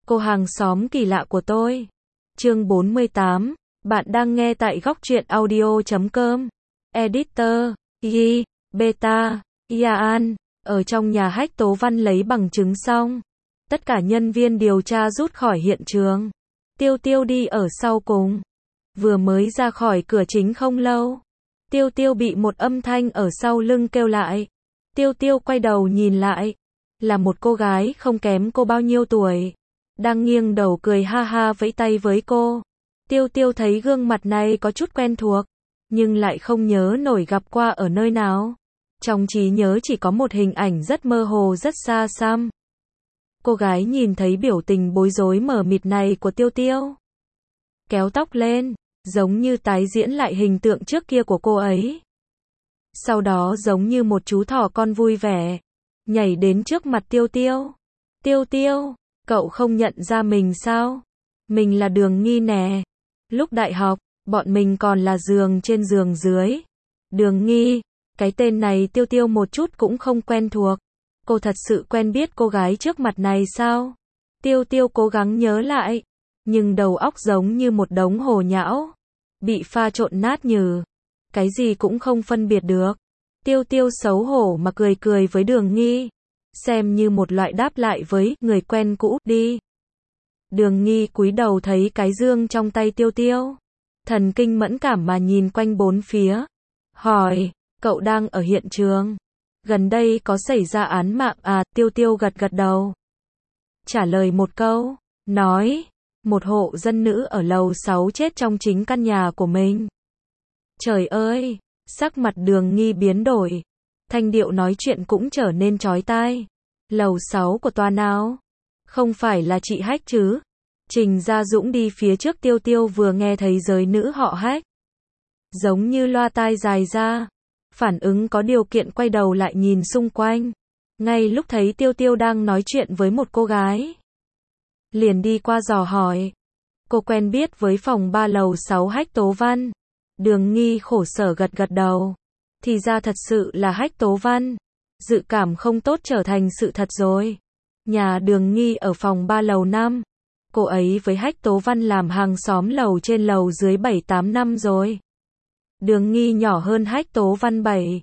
Cô hàng xóm kỳ lạ của tôi. Chương 48. Bạn đang nghe tại góc truyện audio.com. Editor, Yi, Beta, Yaan. Ở trong nhà Hách Tố Văn lấy bằng chứng xong. Tất cả nhân viên điều tra rút khỏi hiện trường. Tiêu Tiêu đi ở sau cùng. Vừa mới ra khỏi cửa chính không lâu. Tiêu Tiêu bị một âm thanh ở sau lưng kêu lại. Tiêu Tiêu quay đầu nhìn lại. Là một cô gái không kém cô bao nhiêu tuổi. Đang nghiêng đầu cười ha ha vẫy tay với cô. Tiêu Tiêu thấy gương mặt này có chút quen thuộc. Nhưng lại không nhớ nổi gặp qua ở nơi nào. Trong trí nhớ chỉ có một hình ảnh rất mơ hồ rất xa xăm. Cô gái nhìn thấy biểu tình bối rối mờ mịt này của Tiêu Tiêu. Kéo tóc lên, giống như tái diễn lại hình tượng trước kia của cô ấy. Sau đó giống như một chú thỏ con vui vẻ, nhảy đến trước mặt Tiêu Tiêu. Tiêu Tiêu, cậu không nhận ra mình sao? Mình là Đường Nghi nè. Lúc đại học, bọn mình còn là giường trên giường dưới. Đường Nghi, cái tên này Tiêu Tiêu một chút cũng không quen thuộc. Cô thật sự quen biết cô gái trước mặt này sao? Tiêu Tiêu cố gắng nhớ lại, nhưng đầu óc giống như một đống hồ nhão, bị pha trộn nát nhừ. Cái gì cũng không phân biệt được. Tiêu Tiêu xấu hổ mà cười cười với Đường Nghi, xem như một loại đáp lại với người quen cũ đi. Đường Nghi cúi đầu thấy cái dương trong tay Tiêu Tiêu, thần kinh mẫn cảm mà nhìn quanh bốn phía, hỏi, cậu đang ở hiện trường? Gần đây có xảy ra án mạng à? Tiêu Tiêu gật gật đầu, trả lời một câu, nói, một hộ dân nữ ở lầu 6 chết trong chính căn nhà của mình. Trời ơi, sắc mặt Đường Nghi biến đổi, thanh điệu nói chuyện cũng trở nên chói tai. Lầu 6 của tòa nào? Không phải là chị Hách chứ? Trình Gia Dũng đi phía trước. Tiêu Tiêu vừa nghe thấy giới nữ họ Hách, giống như loa tai dài ra, phản ứng có điều kiện quay đầu lại nhìn xung quanh. Ngay lúc thấy Tiêu Tiêu đang nói chuyện với một cô gái, liền đi qua dò hỏi, cô quen biết với phòng 3 lầu 6 Hách Tố Văn? Đường Nghi khổ sở gật gật đầu, thì ra thật sự là Hách Tố Văn. Dự cảm không tốt trở thành sự thật rồi. Nhà Đường Nghi ở phòng 3 lầu 5. Cô ấy với Hách Tố Văn làm hàng xóm lầu trên lầu dưới 7-8 năm rồi. Đường Nghi nhỏ hơn Hách Tố Văn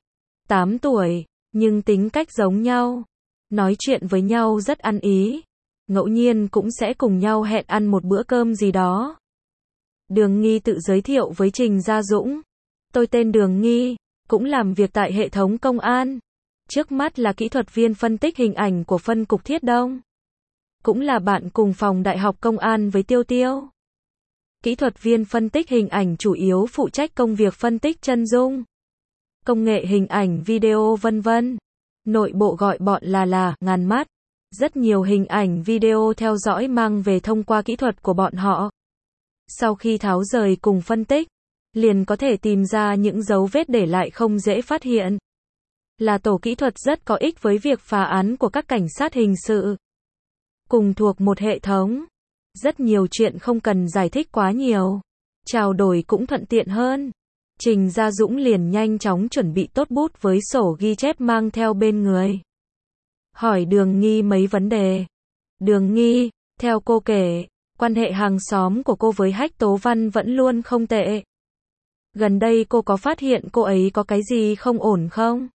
7-8 tuổi, nhưng tính cách giống nhau. Nói chuyện với nhau rất ăn ý. Ngẫu nhiên cũng sẽ cùng nhau hẹn ăn một bữa cơm gì đó. Đường Nghi tự giới thiệu với Trình Gia Dũng. Tôi tên Đường Nghi, cũng làm việc tại hệ thống công an. Trước mắt là kỹ thuật viên phân tích hình ảnh của phân cục Thiết Đông. Cũng là bạn cùng phòng Đại học Công an với Tiêu Tiêu. Kỹ thuật viên phân tích hình ảnh chủ yếu phụ trách công việc phân tích chân dung, công nghệ hình ảnh video vân vân. Nội bộ gọi bọn là ngàn mắt. Rất nhiều hình ảnh video theo dõi mang về thông qua kỹ thuật của bọn họ. Sau khi tháo rời cùng phân tích, liền có thể tìm ra những dấu vết để lại không dễ phát hiện. Là tổ kỹ thuật rất có ích với việc phá án của các cảnh sát hình sự. Cùng thuộc một hệ thống. Rất nhiều chuyện không cần giải thích quá nhiều. Trao đổi cũng thuận tiện hơn. Trình Gia Dũng liền nhanh chóng chuẩn bị tốt bút với sổ ghi chép mang theo bên người. Hỏi Đường Nghi mấy vấn đề. Đường Nghi, theo cô kể, quan hệ hàng xóm của cô với Hách Tố Văn vẫn luôn không tệ. Gần đây cô có phát hiện cô ấy có cái gì không ổn không?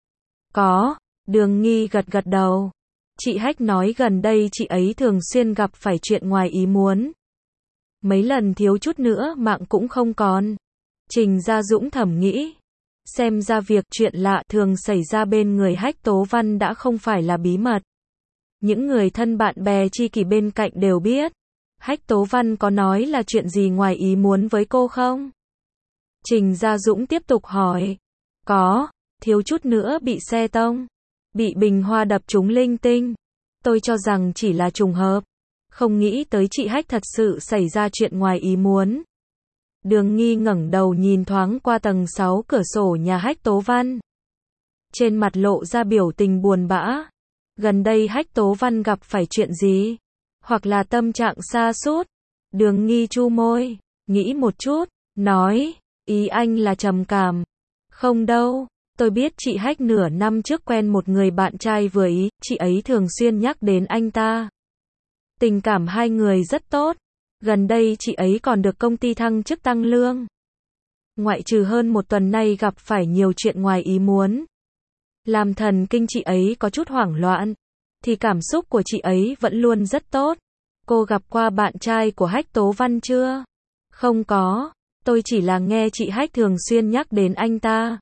Có, Đường Nghi gật gật đầu. Chị Hách nói gần đây chị ấy thường xuyên gặp phải chuyện ngoài ý muốn. Mấy lần thiếu chút nữa mạng cũng không còn. Trình Gia Dũng thầm nghĩ. Xem ra việc chuyện lạ thường xảy ra bên người Hách Tố Văn đã không phải là bí mật. Những người thân bạn bè tri kỷ bên cạnh đều biết. Hách Tố Văn có nói là chuyện gì ngoài ý muốn với cô không? Trình Gia Dũng tiếp tục hỏi. Có, thiếu chút nữa bị xe tông, bị bình hoa đập trúng linh tinh. Tôi cho rằng chỉ là trùng hợp. Không nghĩ tới chị Hách thật sự xảy ra chuyện ngoài ý muốn. Đường Nghi ngẩng đầu nhìn thoáng qua tầng 6 cửa sổ nhà Hách Tố Văn. Trên mặt lộ ra biểu tình buồn bã. Gần đây Hách Tố Văn gặp phải chuyện gì? Hoặc là tâm trạng sa sút? Đường Nghi chu môi, nghĩ một chút, nói, ý anh là trầm cảm. Không đâu, tôi biết chị Hách nửa năm trước quen một người bạn trai vừa ý, chị ấy thường xuyên nhắc đến anh ta. Tình cảm hai người rất tốt. Gần đây chị ấy còn được công ty thăng chức tăng lương. Ngoại trừ hơn một tuần nay gặp phải nhiều chuyện ngoài ý muốn, làm thần kinh chị ấy có chút hoảng loạn, thì cảm xúc của chị ấy vẫn luôn rất tốt. Cô gặp qua bạn trai của Hách Tố Văn chưa? Không có, tôi chỉ là nghe chị Hách thường xuyên nhắc đến anh ta.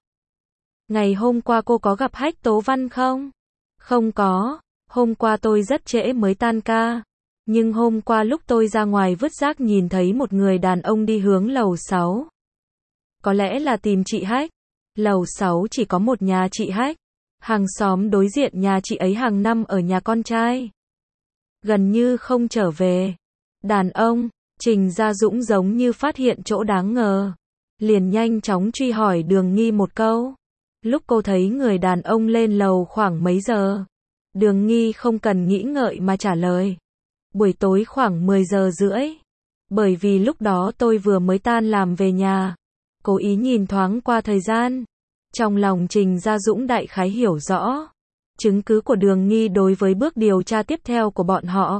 Ngày hôm qua cô có gặp Hách Tố Văn không? Không có, hôm qua tôi rất trễ mới tan ca. Nhưng hôm qua lúc tôi ra ngoài vứt rác nhìn thấy một người đàn ông đi hướng lầu 6. Có lẽ là tìm chị Hách. Lầu 6 chỉ có một nhà chị Hách. Hàng xóm đối diện nhà chị ấy hàng năm ở nhà con trai, gần như không trở về. Đàn ông, Trình Gia Dũng giống như phát hiện chỗ đáng ngờ, liền nhanh chóng truy hỏi Đường Nghi một câu. Lúc cô thấy người đàn ông lên lầu khoảng mấy giờ? Đường Nghi không cần nghĩ ngợi mà trả lời. Buổi tối khoảng 10 giờ rưỡi. Bởi vì lúc đó tôi vừa mới tan làm về nhà. Cố ý nhìn thoáng qua thời gian. Trong lòng Trình Gia Dũng đại khái hiểu rõ chứng cứ của Đường Nghi đối với bước điều tra tiếp theo của bọn họ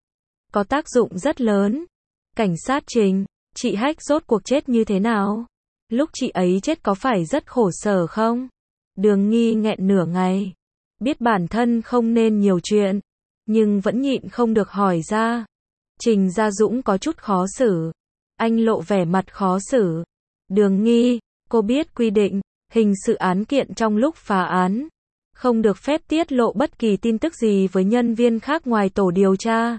có tác dụng rất lớn. Cảnh sát Trình, chị Hách rốt cuộc chết như thế nào? Lúc chị ấy chết có phải rất khổ sở không? Đường Nghi nghẹn nửa ngày, biết bản thân không nên nhiều chuyện, nhưng vẫn nhịn không được hỏi ra. Trình Gia Dũng có chút khó xử. Anh lộ vẻ mặt khó xử. Đường Nghi, cô biết quy định hình sự án kiện trong lúc phá án không được phép tiết lộ bất kỳ tin tức gì với nhân viên khác ngoài tổ điều tra.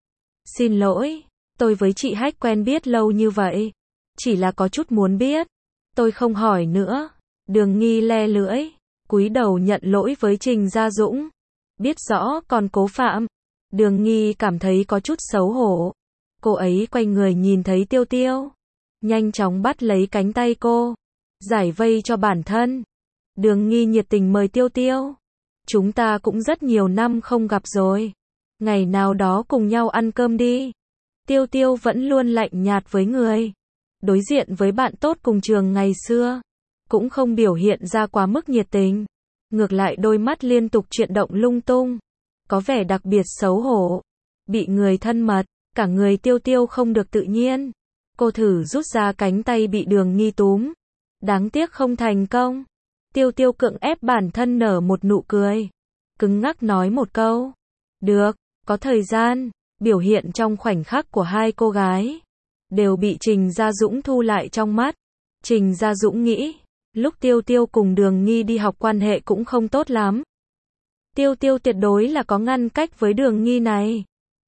Xin lỗi, tôi với chị Hách quen biết lâu như vậy, chỉ là có chút muốn biết. Tôi không hỏi nữa. Đường Nghi le lưỡi, cúi đầu nhận lỗi với Trình Gia Dũng. Biết rõ còn cố phạm. Đường Nghi cảm thấy có chút xấu hổ. Cô ấy quay người nhìn thấy Tiêu Tiêu, nhanh chóng bắt lấy cánh tay cô, giải vây cho bản thân. Đường Nghi nhiệt tình mời Tiêu Tiêu. Chúng ta cũng rất nhiều năm không gặp rồi. Ngày nào đó cùng nhau ăn cơm đi. Tiêu Tiêu vẫn luôn lạnh nhạt với người đối diện với bạn tốt cùng trường ngày xưa, cũng không biểu hiện ra quá mức nhiệt tình. Ngược lại đôi mắt liên tục chuyển động lung tung, có vẻ đặc biệt xấu hổ. Bị người thân mật, cả người Tiêu Tiêu không được tự nhiên. Cô thử rút ra cánh tay bị Đường Nghi túm. Đáng tiếc không thành công. Tiêu Tiêu cưỡng ép bản thân nở một nụ cười, cứng ngắc nói một câu. Được, có thời gian. Biểu hiện trong khoảnh khắc của hai cô gái đều bị Trình Gia Dũng thu lại trong mắt. Trình Gia Dũng nghĩ, lúc Tiêu Tiêu cùng Đường Nghi đi học quan hệ cũng không tốt lắm. Tiêu Tiêu tuyệt đối là có ngăn cách với Đường Nghi này.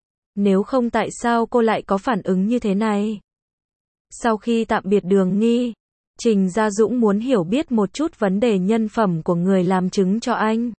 Nếu không tại sao cô lại có phản ứng như thế này? Sau khi tạm biệt Đường Nghi, Trình Gia Dũng muốn hiểu biết một chút vấn đề nhân phẩm của người làm chứng cho anh.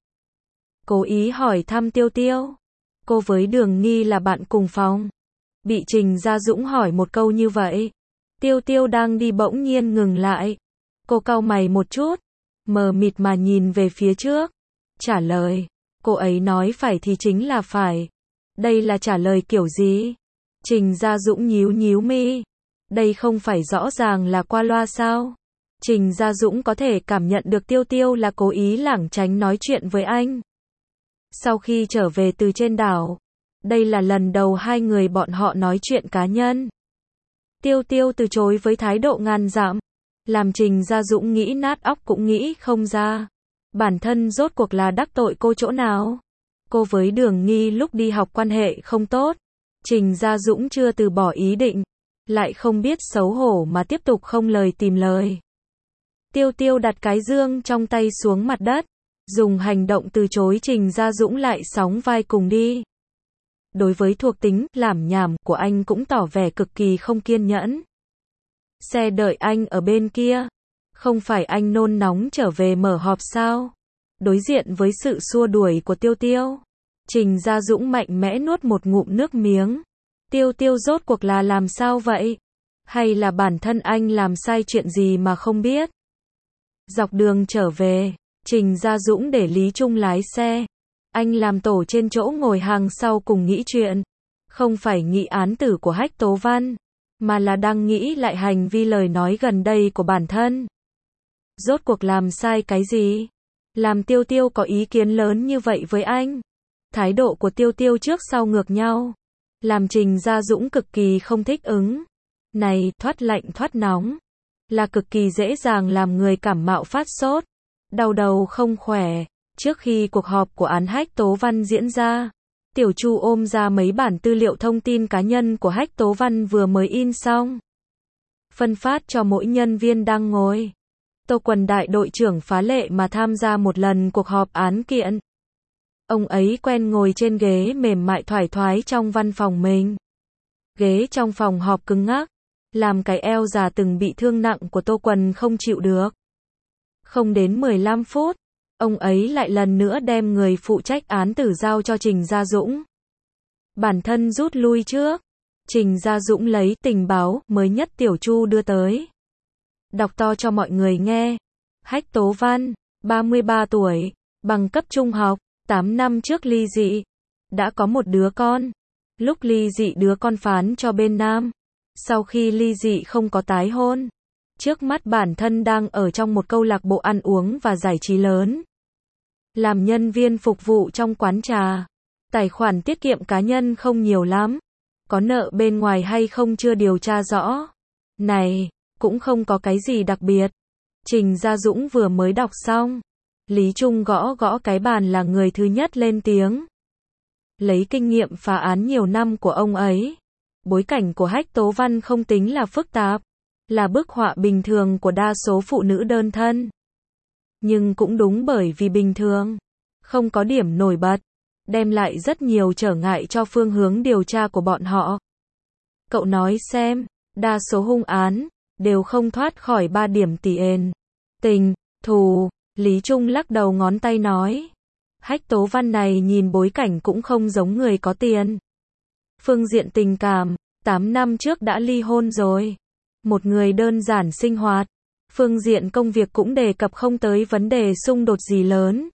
Cố ý hỏi thăm Tiêu Tiêu. Cô với Đường Nghi là bạn cùng phòng. Bị Trình Gia Dũng hỏi một câu như vậy, Tiêu Tiêu đang đi bỗng nhiên ngừng lại. Cô cau mày một chút, mờ mịt mà nhìn về phía trước. Trả lời, cô ấy nói phải thì chính là phải. Đây là trả lời kiểu gì? Trình Gia Dũng nhíu nhíu mi. Đây không phải rõ ràng là qua loa sao? Trình Gia Dũng có thể cảm nhận được Tiêu Tiêu là cố ý lảng tránh nói chuyện với anh. Sau khi trở về từ trên đảo, đây là lần đầu hai người bọn họ nói chuyện cá nhân. Tiêu Tiêu từ chối với thái độ ngàn dặm, làm Trình Gia Dũng nghĩ nát óc cũng nghĩ không ra. Bản thân rốt cuộc là đắc tội cô chỗ nào? Cô với Đường Nghi lúc đi học quan hệ không tốt. Trình Gia Dũng chưa từ bỏ ý định, lại không biết xấu hổ mà tiếp tục không lời tìm lời. Tiêu Tiêu đặt cái dương trong tay xuống mặt đất, dùng hành động từ chối Trình Gia Dũng lại sóng vai cùng đi. Đối với thuộc tính lảm nhảm của anh cũng tỏ vẻ cực kỳ không kiên nhẫn. Xe đợi anh ở bên kia. Không phải anh nôn nóng trở về mở họp sao? Đối diện với sự xua đuổi của Tiêu Tiêu, Trình Gia Dũng mạnh mẽ nuốt một ngụm nước miếng. Tiêu Tiêu rốt cuộc là làm sao vậy? Hay là bản thân anh làm sai chuyện gì mà không biết? Dọc đường trở về, Trình Gia Dũng để Lý Trung lái xe. Anh làm tổ trên chỗ ngồi hàng sau cùng nghĩ chuyện. Không phải nghị án tử của Hách Tố Văn, mà là đang nghĩ lại hành vi lời nói gần đây của bản thân. Rốt cuộc làm sai cái gì? Làm Tiêu Tiêu có ý kiến lớn như vậy với anh? Thái độ của Tiêu Tiêu trước sau ngược nhau. làm Trình Gia Dũng cực kỳ không thích ứng. Này, thoát lạnh thoát nóng, là cực kỳ dễ dàng làm người cảm mạo phát sốt, đau đầu không khỏe. Trước khi cuộc họp của án Hách Tố Văn diễn ra, Tiểu Chu ôm ra mấy bản tư liệu thông tin cá nhân của Hách Tố Văn vừa mới in xong, phân phát cho mỗi nhân viên đang ngồi. Tô Quần đại đội trưởng phá lệ mà tham gia một lần cuộc họp án kiện. Ông ấy quen ngồi trên ghế mềm mại thoải thoái trong văn phòng mình. Ghế trong phòng họp cứng ngắc, làm cái eo già từng bị thương nặng của Tô Quần không chịu được. Không đến 15 phút, ông ấy lại lần nữa đem người phụ trách án tử giao cho Trình Gia Dũng. Bản thân rút lui trước. Trình Gia Dũng lấy tình báo mới nhất Tiểu Chu đưa tới, đọc to cho mọi người nghe. Hách Tố Văn, 33 tuổi, bằng cấp trung học, 8 năm trước ly dị, đã có một đứa con. Lúc ly dị đứa con phán cho bên nam, sau khi ly dị không có tái hôn. Trước mắt bản thân đang ở trong một câu lạc bộ ăn uống và giải trí lớn, làm nhân viên phục vụ trong quán trà. Tài khoản tiết kiệm cá nhân không nhiều lắm, có nợ bên ngoài hay không chưa điều tra rõ. Này, cũng không có cái gì đặc biệt. Trình Gia Dũng vừa mới đọc xong, Lý Trung gõ gõ cái bàn là người thứ nhất lên tiếng. Lấy kinh nghiệm phá án nhiều năm của ông ấy, bối cảnh của Hách Tố Văn không tính là phức tạp, là bức họa bình thường của đa số phụ nữ đơn thân. Nhưng cũng đúng bởi vì bình thường, không có điểm nổi bật, đem lại rất nhiều trở ngại cho phương hướng điều tra của bọn họ. Cậu nói xem, đa số hung án đều không thoát khỏi 3 điểm tiền: tình, thù. Lý Trung lắc đầu ngón tay nói, Hách Tố Văn này nhìn bối cảnh cũng không giống người có tiền. Phương diện tình cảm, 8 năm trước đã ly hôn rồi. Một người đơn giản sinh hoạt. Phương diện công việc cũng đề cập không tới vấn đề xung đột gì lớn.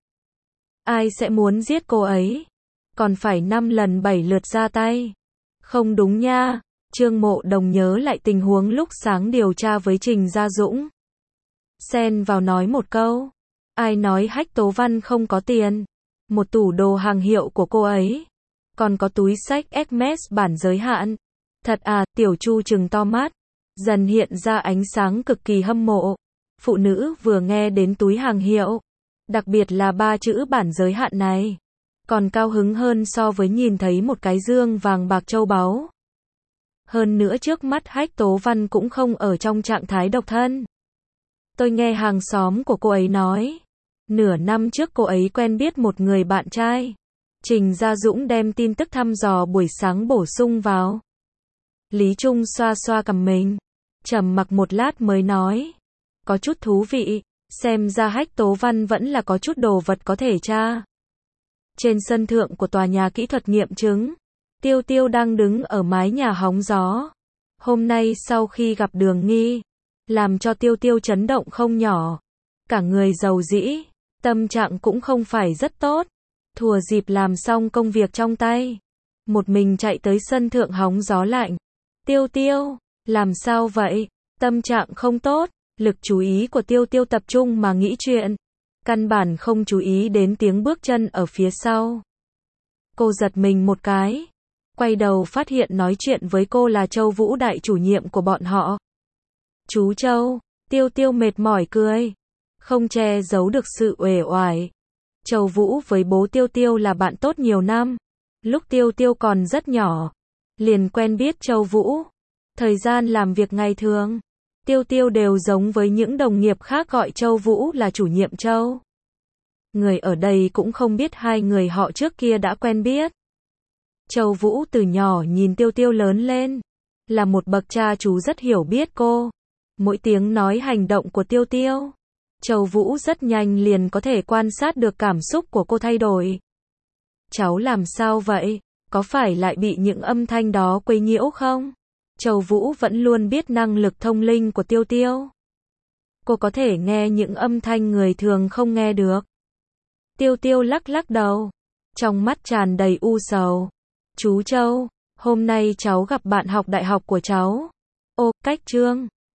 Ai sẽ muốn giết cô ấy? Còn phải 5 lần 7 lượt ra tay. Không đúng nha. Trương Mộ Đồng nhớ lại tình huống lúc sáng điều tra với Trình Gia Dũng, xen vào nói một câu. Ai nói Hách Tố Văn không có tiền? Một tủ đồ hàng hiệu của cô ấy, còn có túi xách Hermes bản giới hạn. Thật à? Tiểu Chu trừng to mắt, dần hiện ra ánh sáng cực kỳ hâm mộ. Phụ nữ vừa nghe đến túi hàng hiệu, đặc biệt là 3 chữ bản giới hạn này, còn cao hứng hơn so với nhìn thấy một cái dương vàng bạc châu báu. Hơn nữa trước mắt Hách Tố Văn cũng không ở trong trạng thái độc thân. Tôi nghe hàng xóm của cô ấy nói, nửa năm trước cô ấy quen biết một người bạn trai. Trình Gia Dũng đem tin tức thăm dò buổi sáng bổ sung vào. Lý Trung xoa xoa cằm mình, trầm mặc một lát mới nói, có chút thú vị, xem ra Hách Tố Văn vẫn là có chút đồ vật có thể tra. Trên sân thượng của tòa nhà kỹ thuật nghiệm chứng, Tiêu Tiêu đang đứng ở mái nhà hóng gió. Hôm nay sau khi gặp Đường Nghi, làm cho Tiêu Tiêu chấn động không nhỏ. Cả người rầu rĩ, tâm trạng cũng không phải rất tốt. Thừa dịp làm xong công việc trong tay, một mình chạy tới sân thượng hóng gió lạnh. Tiêu Tiêu, làm sao vậy? Tâm trạng không tốt. Lực chú ý của Tiêu Tiêu tập trung mà nghĩ chuyện, căn bản không chú ý đến tiếng bước chân ở phía sau. Cô giật mình một cái, quay đầu phát hiện nói chuyện với cô là Châu Vũ, đại chủ nhiệm của bọn họ. Chú Châu. Tiêu Tiêu mệt mỏi cười, không che giấu được sự uể oải. Châu Vũ với bố Tiêu Tiêu là bạn tốt nhiều năm. Lúc Tiêu Tiêu còn rất nhỏ, liền quen biết Châu Vũ. Thời gian làm việc ngày thường, Tiêu Tiêu đều giống với những đồng nghiệp khác gọi Châu Vũ là chủ nhiệm Châu. Người ở đây cũng không biết hai người họ trước kia đã quen biết. Châu Vũ từ nhỏ nhìn Tiêu Tiêu lớn lên, là một bậc cha chú rất hiểu biết cô. Mỗi tiếng nói hành động của Tiêu Tiêu, Châu Vũ rất nhanh liền có thể quan sát được cảm xúc của cô thay đổi. Cháu làm sao vậy? Có phải lại bị những âm thanh đó quấy nhiễu không? Châu Vũ vẫn luôn biết năng lực thông linh của Tiêu Tiêu. Cô có thể nghe những âm thanh người thường không nghe được. Tiêu Tiêu lắc lắc đầu, trong mắt tràn đầy u sầu. Chú Châu, hôm nay cháu gặp bạn học đại học của cháu. Ô, Cách Trương.